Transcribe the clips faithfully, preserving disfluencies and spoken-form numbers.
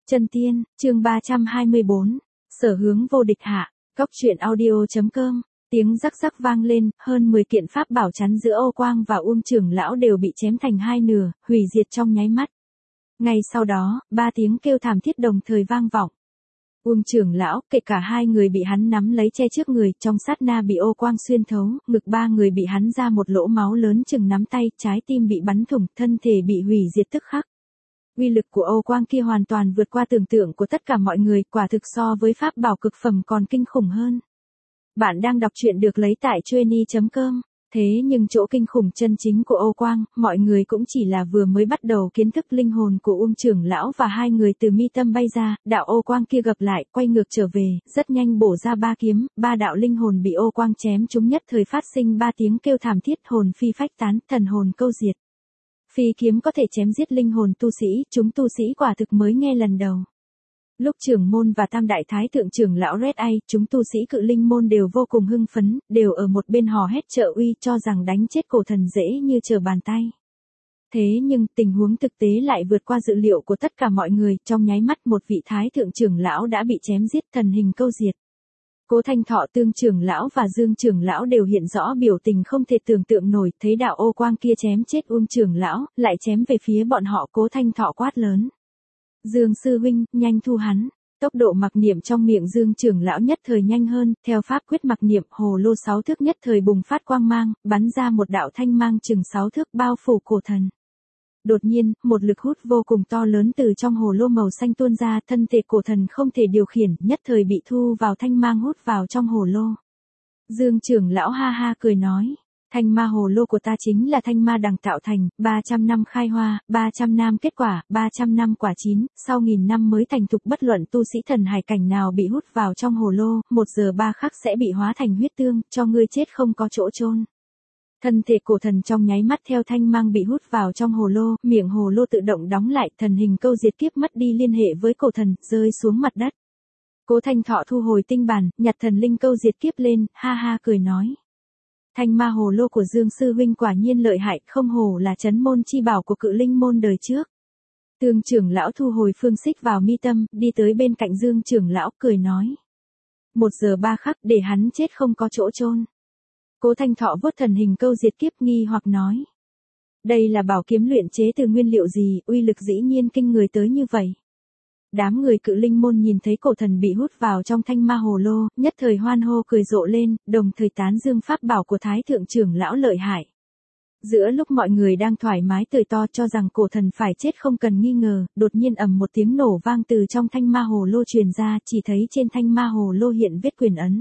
Chân tiên, chương ba trăm hai mươi bốn. Sở hướng vô địch hạ, Cóc truyện audio.com. Tiếng rắc rắc vang lên, hơn mười kiện pháp bảo chắn giữa Ô Quang và Uông trưởng lão đều bị chém thành hai nửa, hủy diệt trong nháy mắt. Ngay sau đó, ba tiếng kêu thảm thiết đồng thời vang vọng. Uông trưởng lão, kể cả hai người bị hắn nắm lấy che trước người, trong sát na bị Ô Quang xuyên thấu, ngực ba người bị hắn ra một lỗ máu lớn chừng nắm tay, trái tim bị bắn thủng, thân thể bị hủy diệt tức khắc. Uy lực của Ô Quang kia hoàn toàn vượt qua tưởng tượng của tất cả mọi người, quả thực so với pháp bảo cực phẩm còn kinh khủng hơn. Bạn đang đọc truyện được lấy tại chuyenny chấm com. Thế nhưng chỗ kinh khủng chân chính của Ô Quang, mọi người cũng chỉ là vừa mới bắt đầu kiến thức linh hồn của Uông trưởng lão và hai người từ mi tâm bay ra, đạo Ô Quang kia gập lại, quay ngược trở về, rất nhanh bổ ra ba kiếm, ba đạo linh hồn bị Ô Quang chém chúng nhất thời phát sinh ba tiếng kêu thảm thiết, hồn phi phách tán, thần hồn câu diệt. Phi kiếm có thể chém giết linh hồn tu sĩ, chúng tu sĩ quả thực mới nghe lần đầu. Lúc trưởng môn và tam đại thái thượng trưởng lão Red Eye, chúng tu sĩ cự linh môn đều vô cùng hưng phấn, đều ở một bên hò hét trợ uy cho rằng đánh chết cổ thần dễ như trở bàn tay. Thế nhưng tình huống thực tế lại vượt qua dự liệu của tất cả mọi người, trong nháy mắt một vị thái thượng trưởng lão đã bị chém giết, thần hình câu diệt. Cố Thanh Thọ, Tương trưởng lão và Dương trưởng lão đều hiện rõ biểu tình không thể tưởng tượng nổi, thấy đạo Ô Quang kia chém chết Uông trưởng lão, lại chém về phía bọn họ. Cố Thanh Thọ quát lớn: Dương sư huynh, nhanh thu hắn. Tốc độ mặc niệm trong miệng Dương trưởng lão nhất thời nhanh hơn, theo pháp quyết mặc niệm, hồ lô sáu thước nhất thời bùng phát quang mang, bắn ra một đạo thanh mang chừng sáu thước bao phủ cổ thần. Đột nhiên, một lực hút vô cùng to lớn từ trong hồ lô màu xanh tuôn ra, thân thể cổ thần không thể điều khiển, nhất thời bị thu vào thanh mang hút vào trong hồ lô. Dương trưởng lão ha ha cười nói: Thanh ma hồ lô của ta chính là thanh ma đằng tạo thành, ba trăm năm khai hoa, ba trăm năm kết quả, ba trăm năm quả chín, sau nghìn năm mới thành thục, bất luận tu sĩ thần hải cảnh nào bị hút vào trong hồ lô, một giờ ba khắc sẽ bị hóa thành huyết tương, cho ngươi chết không có chỗ chôn. Thân thể cổ thần trong nháy mắt theo thanh mang bị hút vào trong hồ lô, miệng hồ lô tự động đóng lại, thần hình câu diệt kiếp mất đi liên hệ với cổ thần, rơi xuống mặt đất. Cố Thanh Thọ thu hồi tinh bản, nhặt thần linh câu diệt kiếp lên, ha ha cười nói: Thanh ma hồ lô của Dương sư huynh quả nhiên lợi hại, không hổ là trấn môn chi bảo của cự linh môn đời trước. Tương trưởng lão thu hồi phương xích vào mi tâm, đi tới bên cạnh Dương trưởng lão, cười nói: Một giờ ba khắc, để hắn chết không có chỗ chôn. Cố Thanh Thọ vuốt thần hình câu diệt kiếp, nghi hoặc nói: Đây là bảo kiếm luyện chế từ nguyên liệu gì, uy lực dĩ nhiên kinh người tới như vậy. Đám người cự linh môn nhìn thấy cổ thần bị hút vào trong thanh ma hồ lô, nhất thời hoan hô cười rộ lên, đồng thời tán dương pháp bảo của thái thượng trưởng lão lợi hại. Giữa lúc mọi người đang thoải mái cười to cho rằng cổ thần phải chết không cần nghi ngờ, đột nhiên ầm một tiếng nổ vang từ trong thanh ma hồ lô truyền ra, chỉ thấy trên thanh ma hồ lô hiện vết quyền ấn.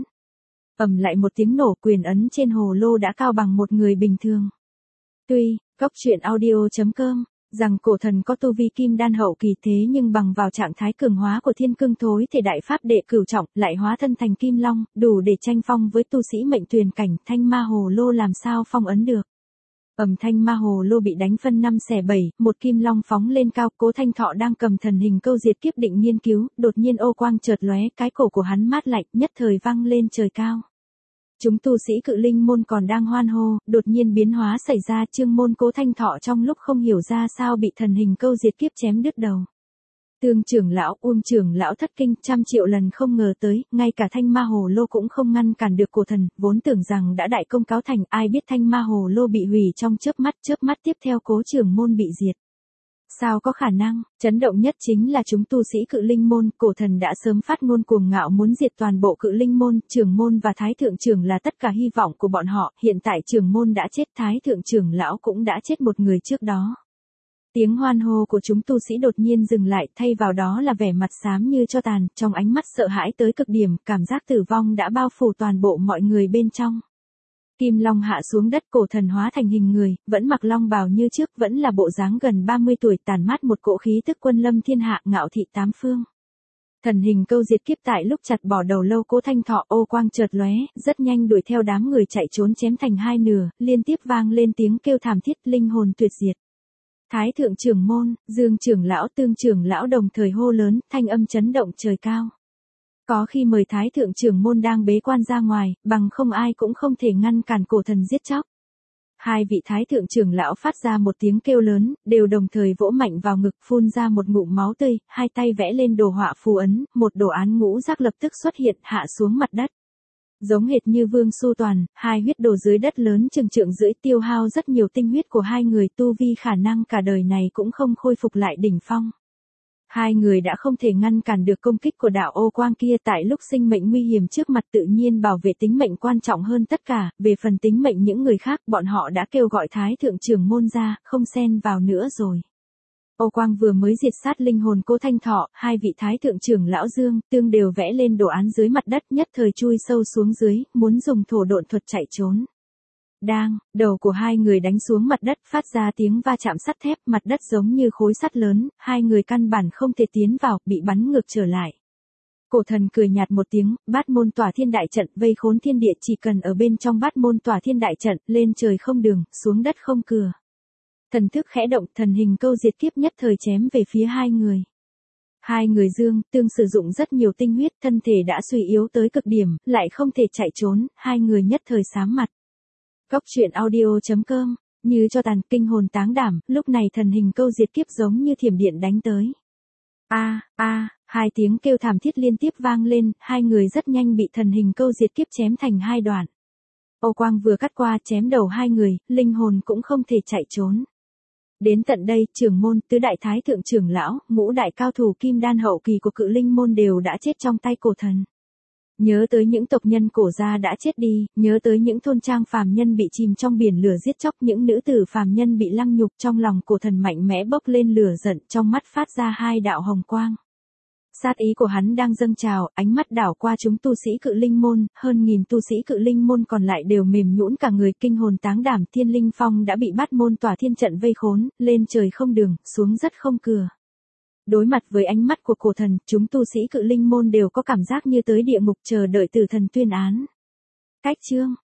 Ầm lại một tiếng nổ, quyền ấn trên hồ lô đã cao bằng một người bình thường. Tuy, Cóc truyện audio.com rằng cổ thần có tu vi kim đan hậu kỳ, thế nhưng bằng vào trạng thái cường hóa của thiên cương thối thể đại pháp đệ cửu trọng, lại hóa thân thành kim long, đủ để tranh phong với tu sĩ mệnh tuyền cảnh, thanh ma hồ lô làm sao phong ấn được. Ầm, thanh ma hồ lô bị đánh phân năm xẻ bảy, một kim long phóng lên cao. Cố Thanh Thọ đang cầm thần hình câu diệt kiếp định nghiên cứu, đột nhiên Ô Quang chợt lóe, cái cổ của hắn mát lạnh, nhất thời văng lên trời cao. Chúng tu sĩ cự linh môn còn đang hoan hô, đột nhiên biến hóa xảy ra, Trương môn Cố Thanh Thọ trong lúc không hiểu ra sao bị thần hình câu diệt kiếp chém đứt đầu. Tương trưởng lão, Uông trưởng lão thất kinh, trăm triệu lần không ngờ tới, ngay cả thanh ma hồ lô cũng không ngăn cản được cổ thần, vốn tưởng rằng đã đại công cáo thành, ai biết thanh ma hồ lô bị hủy trong chớp mắt, chớp mắt tiếp theo Cố trưởng môn bị diệt. Sao có khả năng, chấn động nhất chính là chúng tu sĩ cự linh môn, cổ thần đã sớm phát ngôn cuồng ngạo muốn diệt toàn bộ cự linh môn, trưởng môn và thái thượng trưởng là tất cả hy vọng của bọn họ, hiện tại trưởng môn đã chết, thái thượng trưởng lão cũng đã chết một người trước đó. Tiếng hoan hô của chúng tu sĩ đột nhiên dừng lại, thay vào đó là vẻ mặt xám như tro tàn, trong ánh mắt sợ hãi tới cực điểm, cảm giác tử vong đã bao phủ toàn bộ mọi người bên trong. Kim long hạ xuống đất, cổ thần hóa thành hình người, vẫn mặc long bào như trước, vẫn là bộ dáng gần ba mươi tuổi, tản mát một cỗ khí tức quân lâm thiên hạ, ngạo thị tám phương. Thần hình câu diệt kiếp tại lúc chặt bỏ đầu lâu Cố Thanh Thọ, Ô Quang chợt lóe, rất nhanh đuổi theo đám người chạy trốn, chém thành hai nửa, liên tiếp vang lên tiếng kêu thảm thiết, linh hồn tuyệt diệt. Thái thượng trưởng môn, Dương trưởng lão, Tương trưởng lão đồng thời hô lớn, thanh âm chấn động trời cao. Có khi mời thái thượng trưởng môn đang bế quan ra ngoài, bằng không ai cũng không thể ngăn cản cổ thần giết chóc. Hai vị thái thượng trưởng lão phát ra một tiếng kêu lớn, đều đồng thời vỗ mạnh vào ngực, phun ra một ngụm máu tươi, hai tay vẽ lên đồ họa phù ấn, một đồ án ngũ giác lập tức xuất hiện, hạ xuống mặt đất. Giống hệt như Vương Su Toàn, hai huyết đồ dưới đất lớn chừng trượng rưỡi, tiêu hao rất nhiều tinh huyết của hai người, tu vi khả năng cả đời này cũng không khôi phục lại đỉnh phong. Hai người đã không thể ngăn cản được công kích của đạo ô quang kia, tại lúc sinh mệnh nguy hiểm trước mặt tự nhiên bảo vệ tính mệnh quan trọng hơn tất cả, về phần tính mệnh những người khác bọn họ đã kêu gọi thái thượng trưởng môn ra, không xen vào nữa rồi. Ô quang vừa mới diệt sát linh hồn Cố Thanh Thọ, hai vị thái thượng trưởng lão Dương, Tương đều vẽ lên đồ án dưới mặt đất, nhất thời chui sâu xuống dưới, muốn dùng thổ độn thuật chạy trốn. Đang, đầu của hai người đánh xuống mặt đất, phát ra tiếng va chạm sắt thép, mặt đất giống như khối sắt lớn, hai người căn bản không thể tiến vào, bị bắn ngược trở lại. Cổ thần cười nhạt một tiếng, bát môn tỏa thiên đại trận, vây khốn thiên địa, chỉ cần ở bên trong bát môn tỏa thiên đại trận, lên trời không đường, xuống đất không cửa. Thần thức khẽ động, thần hình câu diệt kiếp nhất thời chém về phía hai người. Hai người Dương, Tương sử dụng rất nhiều tinh huyết, thân thể đã suy yếu tới cực điểm, lại không thể chạy trốn, hai người nhất thời xám mặt. Góc truyện audio chấm com, như cho tàn, kinh hồn táng đảm, lúc này thần hình câu diệt kiếp giống như thiểm điện đánh tới. A, a, hai tiếng kêu thảm thiết liên tiếp vang lên, hai người rất nhanh bị thần hình câu diệt kiếp chém thành hai đoạn. Ô quang vừa cắt qua chém đầu hai người, linh hồn cũng không thể chạy trốn. Đến tận đây, trưởng môn, tứ đại thái thượng trưởng lão, ngũ đại cao thủ kim đan hậu kỳ của Cự Linh môn đều đã chết trong tay cổ thần. Nhớ tới những tộc nhân cổ gia đã chết đi, nhớ tới những thôn trang phàm nhân bị chìm trong biển lửa giết chóc, những nữ tử phàm nhân bị lăng nhục, trong lòng cổ thần mạnh mẽ bốc lên lửa giận, trong mắt phát ra hai đạo hồng quang. Sát ý của hắn đang dâng trào, ánh mắt đảo qua chúng tu sĩ Cự Linh môn, hơn nghìn tu sĩ Cự Linh môn còn lại đều mềm nhũn cả người, kinh hồn táng đảm, Thiên Linh Phong đã bị bát môn tỏa thiên trận vây khốn, lên trời không đường, xuống đất không cửa. Đối mặt với ánh mắt của cổ thần, chúng tu sĩ Cự Linh môn đều có cảm giác như tới địa ngục chờ đợi tử thần tuyên án. Cách chương